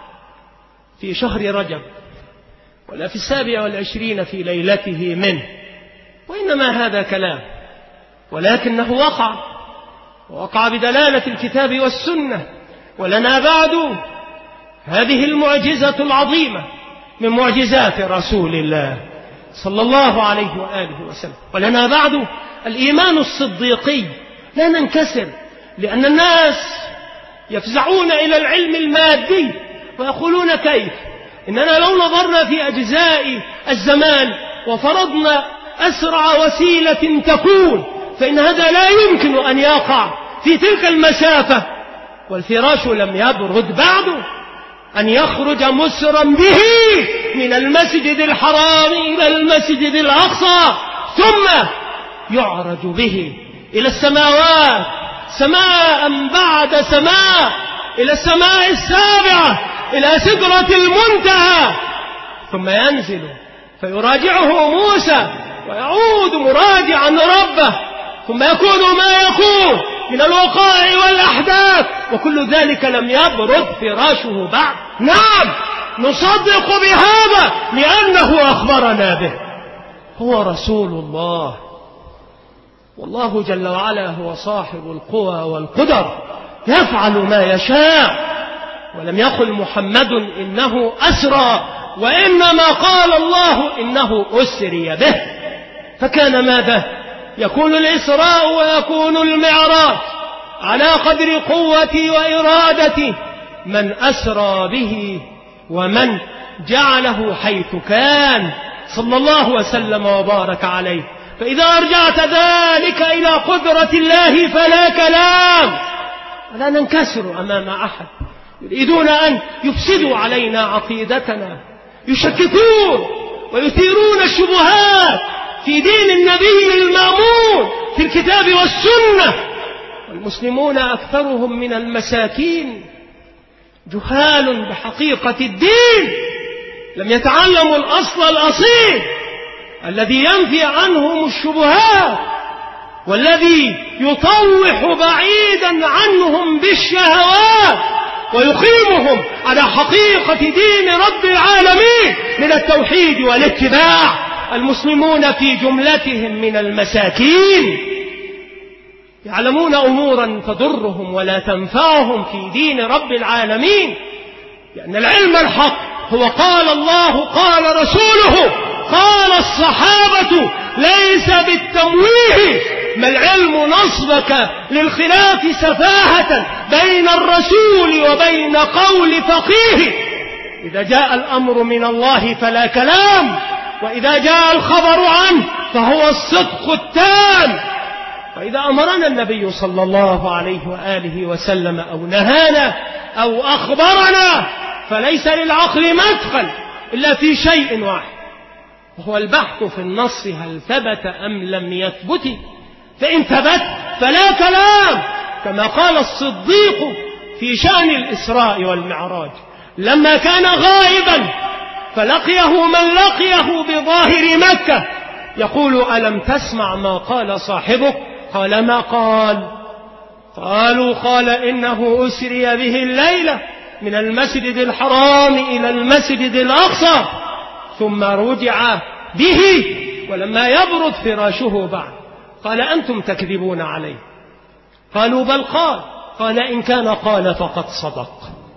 في شهر رجب ولا في السابع والعشرين في ليلته منه، وإنما هذا كلام، ولكنه وقع ووقع بدلالة الكتاب والسنة. ولنا بعد هذه المعجزة العظيمة من معجزات رسول الله صلى الله عليه وآله وسلم. ولنا بعد الإيمان الصديقي، لا ننكسر، لأن الناس يفزعون إلى العلم المادي ويقولون كيف إننا لو نظرنا في أجزاء الزمان وفرضنا أسرع وسيلة تكون فإن هذا لا يمكن أن يقع في تلك المسافة، والفراش لم يبرد بعد، أن يخرج مسرا به من المسجد الحرام إلى المسجد الأقصى ثم يعرج به إلى السماوات سماء بعد سماء، إلى السماء السابعة، إلى سدرة المنتهى، ثم ينزل فيراجعه موسى ويعود مراجعا ربه، ثم يكون ما يكون من الوقائع والأحداث، وكل ذلك لم يبرد فراشه بعد. نعم نصدق بهذا لأنه أخبرنا به، هو رسول الله، والله جل وعلا هو صاحب القوى والقدر يفعل ما يشاء. ولم يقل محمد إنه أسرى، وإنما قال الله إنه أسري به. فكان ماذا؟ يكون الإسراء ويكون المعراج على قدر قوة وإرادة من أسرى به ومن جعله حيث كان صلى الله وسلم وبارك عليه. فإذا أرجعت ذلك إلى قدرة الله فلا كلام، ولا ننكسر أمام أحد يريدون أن يفسدوا علينا عقيدتنا، يشككون ويثيرون الشبهات في دين النبي المأمون في الكتاب والسنة. والمسلمون أكثرهم من المساكين جهال بحقيقة الدين، لم يتعلموا الأصل الأصيل الذي ينفي عنهم الشبهات والذي يطوح بعيدا عنهم بالشهوات ويقيمهم على حقيقة دين رب العالمين من التوحيد والاتباع. المسلمون في جملتهم من المساكين يعلمون أمورا تضرهم ولا تنفعهم في دين رب العالمين، لأن العلم الحق هو قال الله قال رسوله قال الصحابة، ليس بالتمويه. ما العلم نصبك للخلاف سفاهة بين الرسول وبين قول فقيه. إذا جاء الأمر من الله فلا كلام، وإذا جاء الخبر عنه فهو الصدق التام. وإذا أمرنا النبي صلى الله عليه وآله وسلم أو نهانا أو أخبرنا فليس للعقل مدخل إلا في شيء واحد، وهو البحث في النص هل ثبت أم لم يثبت. فإن ثبت فلا كلام، كما قال الصديق في شأن الإسراء والمعراج لما كان غائبا فلقيه من لقيه بظاهر مكة يقول: ألم تسمع ما قال صاحبك؟ قال: ما قال؟ قالوا: قال إنه أسري به الليلة من المسجد الحرام إلى المسجد الأقصى ثم رجع به ولما يبرد فراشه بعد. قال: أنتم تكذبون عليه. قالوا: بل قال. قال: إن كان قال فقد صدق،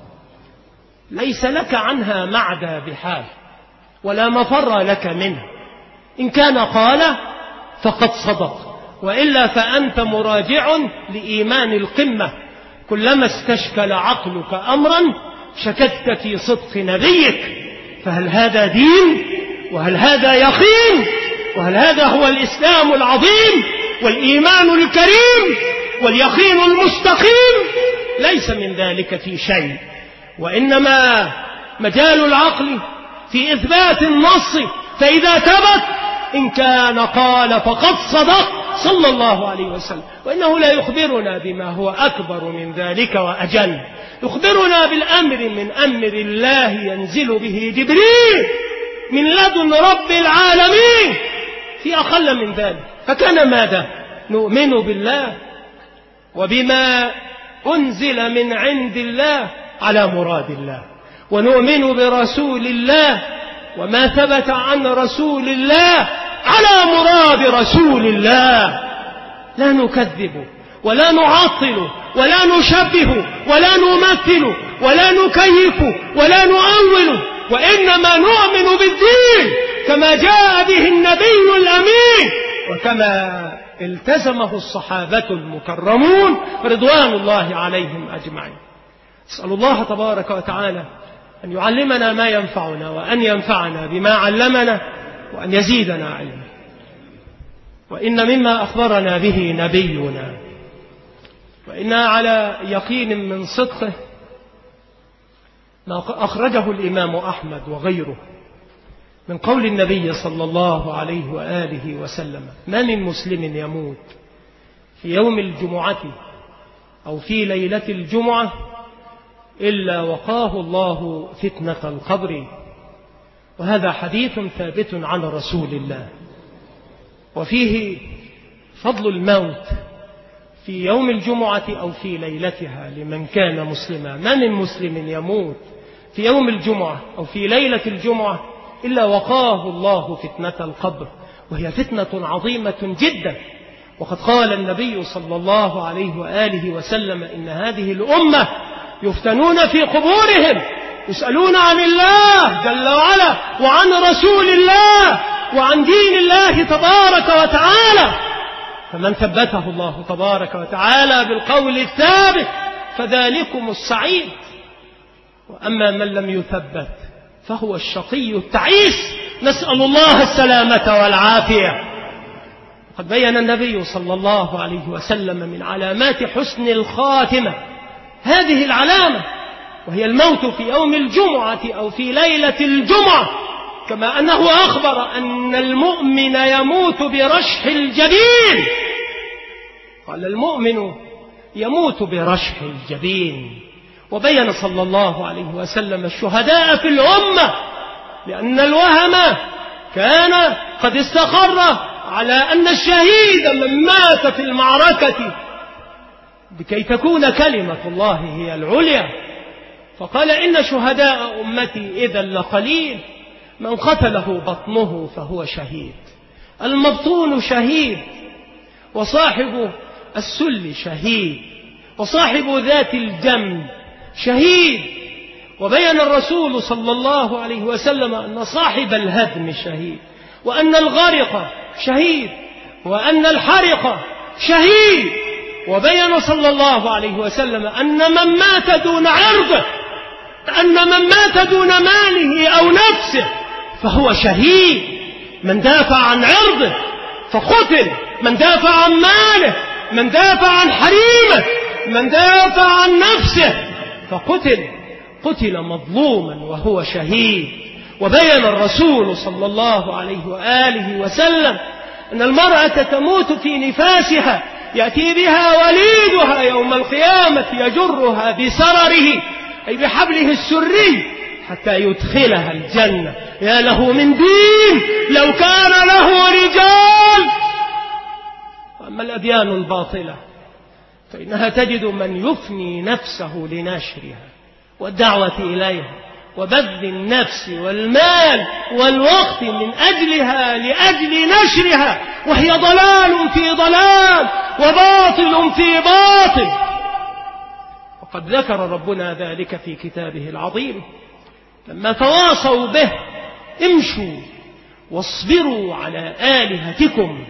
ليس لك عنها معدى بحال ولا مفر لك منه. إن كان قال فقد صدق، وإلا فأنت مراجع لإيمان القمة. كلما استشكل عقلك أمرا شككت في صدق نبيك، فهل هذا دين؟ وهل هذا يقين؟ وهل هذا هو الإسلام العظيم والإيمان الكريم واليقين المستقيم؟ ليس من ذلك في شيء، وإنما مجال العقل في إثبات النص، فإذا ثبت إن كان قال فقد صدق صلى الله عليه وسلم. وإنه لا يخبرنا بما هو أكبر من ذلك وأجل، يخبرنا بالأمر من أمر الله ينزل به جبريل من لدن رب العالمين في أقل من ذلك. فكان ماذا؟ نؤمن بالله وبما أنزل من عند الله على مراد الله، ونؤمن برسول الله وما ثبت عن رسول الله على مراد رسول الله. لا نكذب ولا نعطل ولا نشبه ولا نمثل ولا نكيف ولا نؤول، وإنما نؤمن بالدين كما جاء به النبي الأمين وكما التزمه الصحابة المكرمون رضوان الله عليهم أجمعين. أسأل الله تبارك وتعالى أن يعلمنا ما ينفعنا وأن ينفعنا بما علمنا وأن يزيدنا علما. وإن مما أخبرنا به نبينا وإنا على يقين من صدقه ما أخرجه الإمام أحمد وغيره من قول النبي صلى الله عليه وآله وسلم: ما من مسلم يموت في يوم الجمعة أو في ليلة الجمعة إلا وقاه الله فتنة القبر. وهذا حديث ثابت عن رسول الله، وفيه فضل الموت في يوم الجمعة أو في ليلتها لمن كان مسلما. ما من مسلم يموت في يوم الجمعة أو في ليلة الجمعة إلا وقاه الله فتنة القبر، وهي فتنة عظيمة جدا. وقد قال النبي صلى الله عليه وآله وسلم: إن هذه الأمة يفتنون في قبورهم، يسألون عن الله جل وعلا وعن رسول الله وعن دين الله تبارك وتعالى، فمن ثبته الله تبارك وتعالى بالقول الثابت فذلكم السعيد، وأما من لم يثبت فهو الشقي التعيس، نسأل الله السلامة والعافية. قد بين النبي صلى الله عليه وسلم من علامات حسن الخاتمة هذه العلامة، وهي الموت في يوم الجمعة أو في ليلة الجمعة، كما أنه أخبر أن المؤمن يموت برشح الجبين. قال: المؤمن يموت برشح الجبين. وبين صلى الله عليه وسلم الشهداء في الأمة، لأن الوهم كان قد استقر على أن الشهيد من مات في المعركة لكي تكون كلمة الله هي العليا، فقال: إن شهداء أمتي إذا لقليل، من قتله بطنه فهو شهيد. المبطون شهيد، وصاحب السل شهيد، وصاحب ذات الجنب شهيد، وبين الرسول صلى الله عليه وسلم أن صاحب الهدم شهيد، وأن الغرق شهيد، وأن الحرق شهيد. وبين صلى الله عليه وسلم أن من مات دون عرضه، أن من مات دون ماله أو نفسه فهو شهيد. من دافع عن عرضه فقتل، من دافع عن ماله، من دافع عن حريمه، من دافع عن نفسه فقتل، قتل مظلوما وهو شهيد. وبين الرسول صلى الله عليه وآله وسلم أن المرأة تموت في نفاسها، يأتي بها وليدها يوم القيامة يجرها بسرره أي بحبله السري حتى يدخلها الجنة. يا له من دين لو كان له رجال. وأما الأديان الباطلة فإنها تجد من يفني نفسه لنشرها والدعوة إليها وبذل النفس والمال والوقت من أجلها لأجل نشرها، وهي ضلال في ضلال وباطل في باطل. وقد ذكر ربنا ذلك في كتابه العظيم لما تواصوا به: امشوا واصبروا على آلهتكم.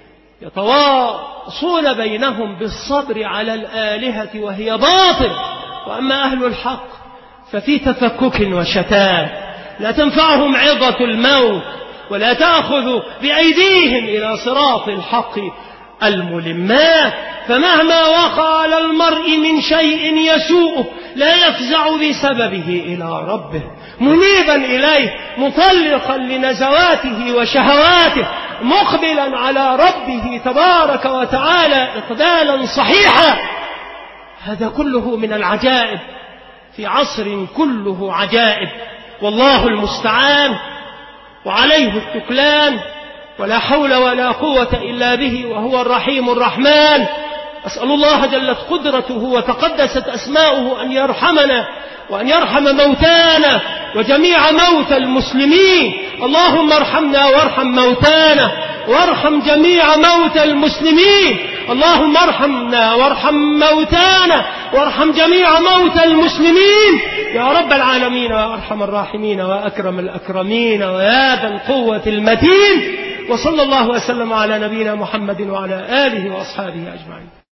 يتواصون بينهم بالصبر على الآلهة وهي باطل. وأما أهل الحق ففي تفكك وشتات، لا تنفعهم عظة الموت ولا تأخذ بأيديهم إلى صراط الحق الملمات. فمهما وقع على المرء من شيء يسوءه لا يفزع بسببه إلى ربه، منيبا إليه مطلقا لنزواته وشهواته، مقبلا على ربه تبارك وتعالى إقبالا صحيحا. هذا كله من العجائب في عصر كله عجائب، والله المستعان وعليه التكلان، ولا حول ولا قوة إلا به، وهو الرحيم الرحمن. أسأل الله جلت قدرته وتقدست أسماؤه أن يرحمنا وأن يرحم موتانا وجميع موتى المسلمين. اللهم ارحمنا وارحم موتانا وارحم جميع موتى المسلمين. اللهم ارحمنا وارحم موتانا وارحم جميع موتى المسلمين يا رب العالمين وأرحم الراحمين وأكرم الأكرمين ويا ذا القوة المتين. وصلى الله وسلم على نبينا محمد وعلى آله وأصحابه أجمعين.